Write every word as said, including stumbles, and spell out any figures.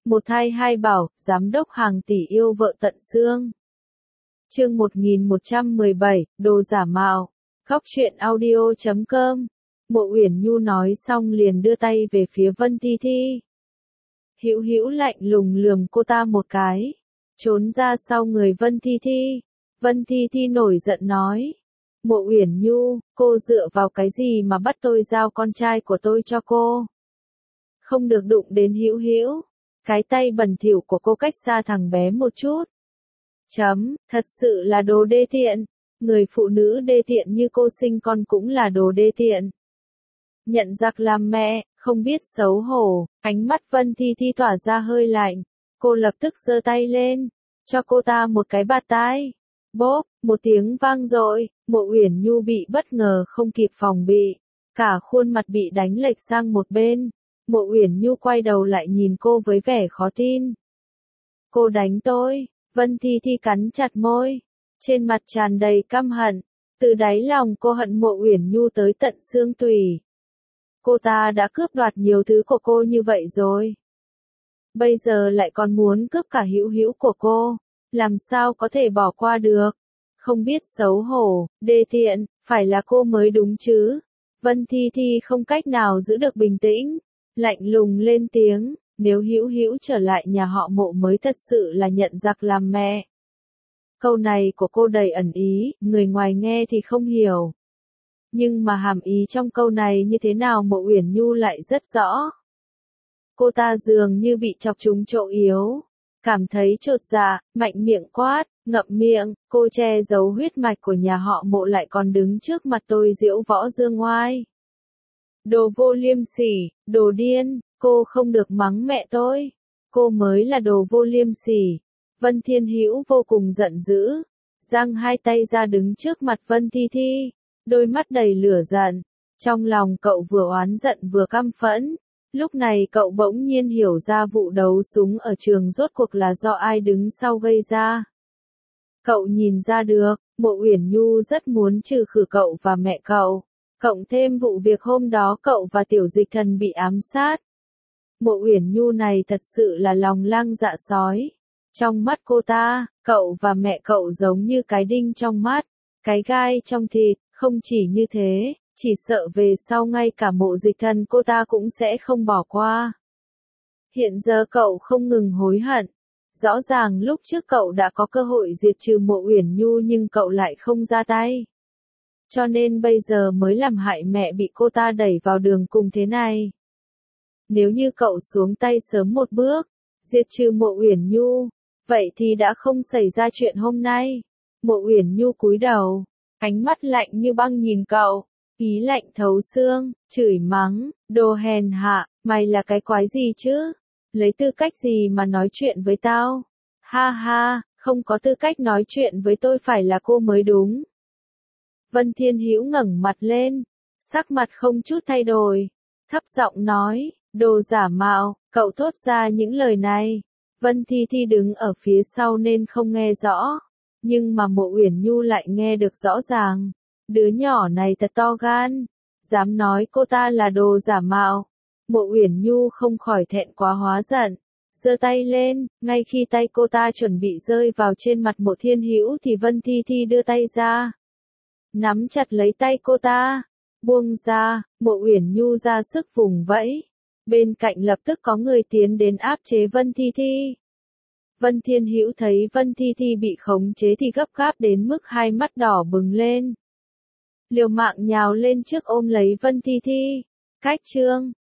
Một thai hai bảo, giám đốc hàng tỷ yêu vợ tận xương. Chương một nghìn một trăm mười bảy, đồ giả mạo. Góc truyện audio chấm com. Mộ Uyển Nhu nói xong liền đưa tay về phía Vân Thi Thi. Hữu Hữu lạnh lùng lườm cô ta một cái, trốn ra sau người Vân Thi Thi. Vân Thi Thi nổi giận nói: Mộ Uyển Nhu, cô dựa vào cái gì mà bắt tôi giao con trai của tôi cho cô? Không được đụng đến Hữu Hữu. Cái tay bẩn thỉu của cô cách xa thằng bé một chút. Chấm, thật sự là đồ đê tiện. Người phụ nữ đê tiện như cô sinh con cũng là đồ đê tiện. Nhận giặc làm mẹ, không biết xấu hổ. Ánh mắt Vân Thi Thi tỏa ra hơi lạnh. Cô lập tức giơ tay lên, cho cô ta một cái bạt tai. Bốp, một tiếng vang dội, Mộ Uyển Nhu bị bất ngờ không kịp phòng bị. Cả khuôn mặt bị đánh lệch sang một bên. Mộ Uyển Nhu quay đầu lại nhìn cô với vẻ khó tin. Cô đánh tôi? Vân Thi Thi cắn chặt môi, trên mặt tràn đầy căm hận. Từ đáy lòng cô hận Mộ Uyển Nhu tới tận xương tủy. Cô ta đã cướp đoạt nhiều thứ của cô như vậy rồi. Bây giờ lại còn muốn cướp cả Hữu Hữu của cô. Làm sao có thể bỏ qua được? Không biết xấu hổ, đê tiện, phải là cô mới đúng chứ. Vân Thi Thi không cách nào giữ được bình tĩnh, lạnh lùng lên tiếng, nếu Hữu Hữu trở lại nhà họ Mộ mới thật sự là nhận giặc làm mẹ. Câu này của cô đầy ẩn ý, người ngoài nghe thì không hiểu. Nhưng mà hàm ý trong câu này như thế nào Mộ Uyển Nhu lại rất rõ. Cô ta dường như bị chọc trúng chỗ yếu, cảm thấy chột dạ, mạnh miệng quát, ngậm miệng, cô che giấu huyết mạch của nhà họ Mộ lại còn đứng trước mặt tôi diễu võ dương oai. Đồ vô liêm sỉ, đồ điên, cô không được mắng mẹ tôi. Cô mới là đồ vô liêm sỉ. Vân Thiên Hữu vô cùng giận dữ, giang hai tay ra đứng trước mặt Vân Thi Thi, đôi mắt đầy lửa giận. Trong lòng cậu vừa oán giận vừa căm phẫn. Lúc này cậu bỗng nhiên hiểu ra vụ đấu súng ở trường rốt cuộc là do ai đứng sau gây ra. Cậu nhìn ra được, Mộ Uyển Nhu rất muốn trừ khử cậu và mẹ cậu. Cộng thêm vụ việc hôm đó cậu và Tiểu Dịch Thần bị ám sát. Mộ Uyển Nhu này thật sự là lòng lang dạ sói. Trong mắt cô ta, cậu và mẹ cậu giống như cái đinh trong mắt, cái gai trong thịt. Không chỉ như thế, chỉ sợ về sau ngay cả Mộ Dịch Thần cô ta cũng sẽ không bỏ qua. Hiện giờ cậu không ngừng hối hận. Rõ ràng lúc trước cậu đã có cơ hội diệt trừ Mộ Uyển Nhu nhưng cậu lại không ra tay. Cho nên bây giờ mới làm hại mẹ bị cô ta đẩy vào đường cùng thế này. Nếu như cậu xuống tay sớm một bước, diệt trừ Mộ Uyển Nhu, vậy thì đã không xảy ra chuyện hôm nay. Mộ Uyển Nhu cúi đầu, ánh mắt lạnh như băng nhìn cậu, ý lạnh thấu xương, chửi mắng, đồ hèn hạ, mày là cái quái gì chứ? Lấy tư cách gì mà nói chuyện với tao? Ha ha, không có tư cách nói chuyện với tôi phải là cô mới đúng. Vân Thiên Hữu ngẩng mặt lên, sắc mặt không chút thay đổi, thấp giọng nói, đồ giả mạo, cậu thốt ra những lời này. Vân Thi Thi đứng ở phía sau nên không nghe rõ, nhưng mà Mộ Uyển Nhu lại nghe được rõ ràng. Đứa nhỏ này thật to gan, dám nói cô ta là đồ giả mạo. Mộ Uyển Nhu không khỏi thẹn quá hóa giận, giơ tay lên, ngay khi tay cô ta chuẩn bị rơi vào trên mặt Mộ Thiên Hữu thì Vân Thi Thi đưa tay ra, nắm chặt lấy tay cô ta, buông ra. Mộ Uyển Nhu ra sức vùng vẫy, bên cạnh lập tức có người tiến đến áp chế Vân Thi Thi. Vân Thiên Hữu thấy Vân Thi Thi bị khống chế thì gấp gáp đến mức hai mắt đỏ bừng lên, liều mạng nhào lên trước ôm lấy Vân Thi Thi. Cách chương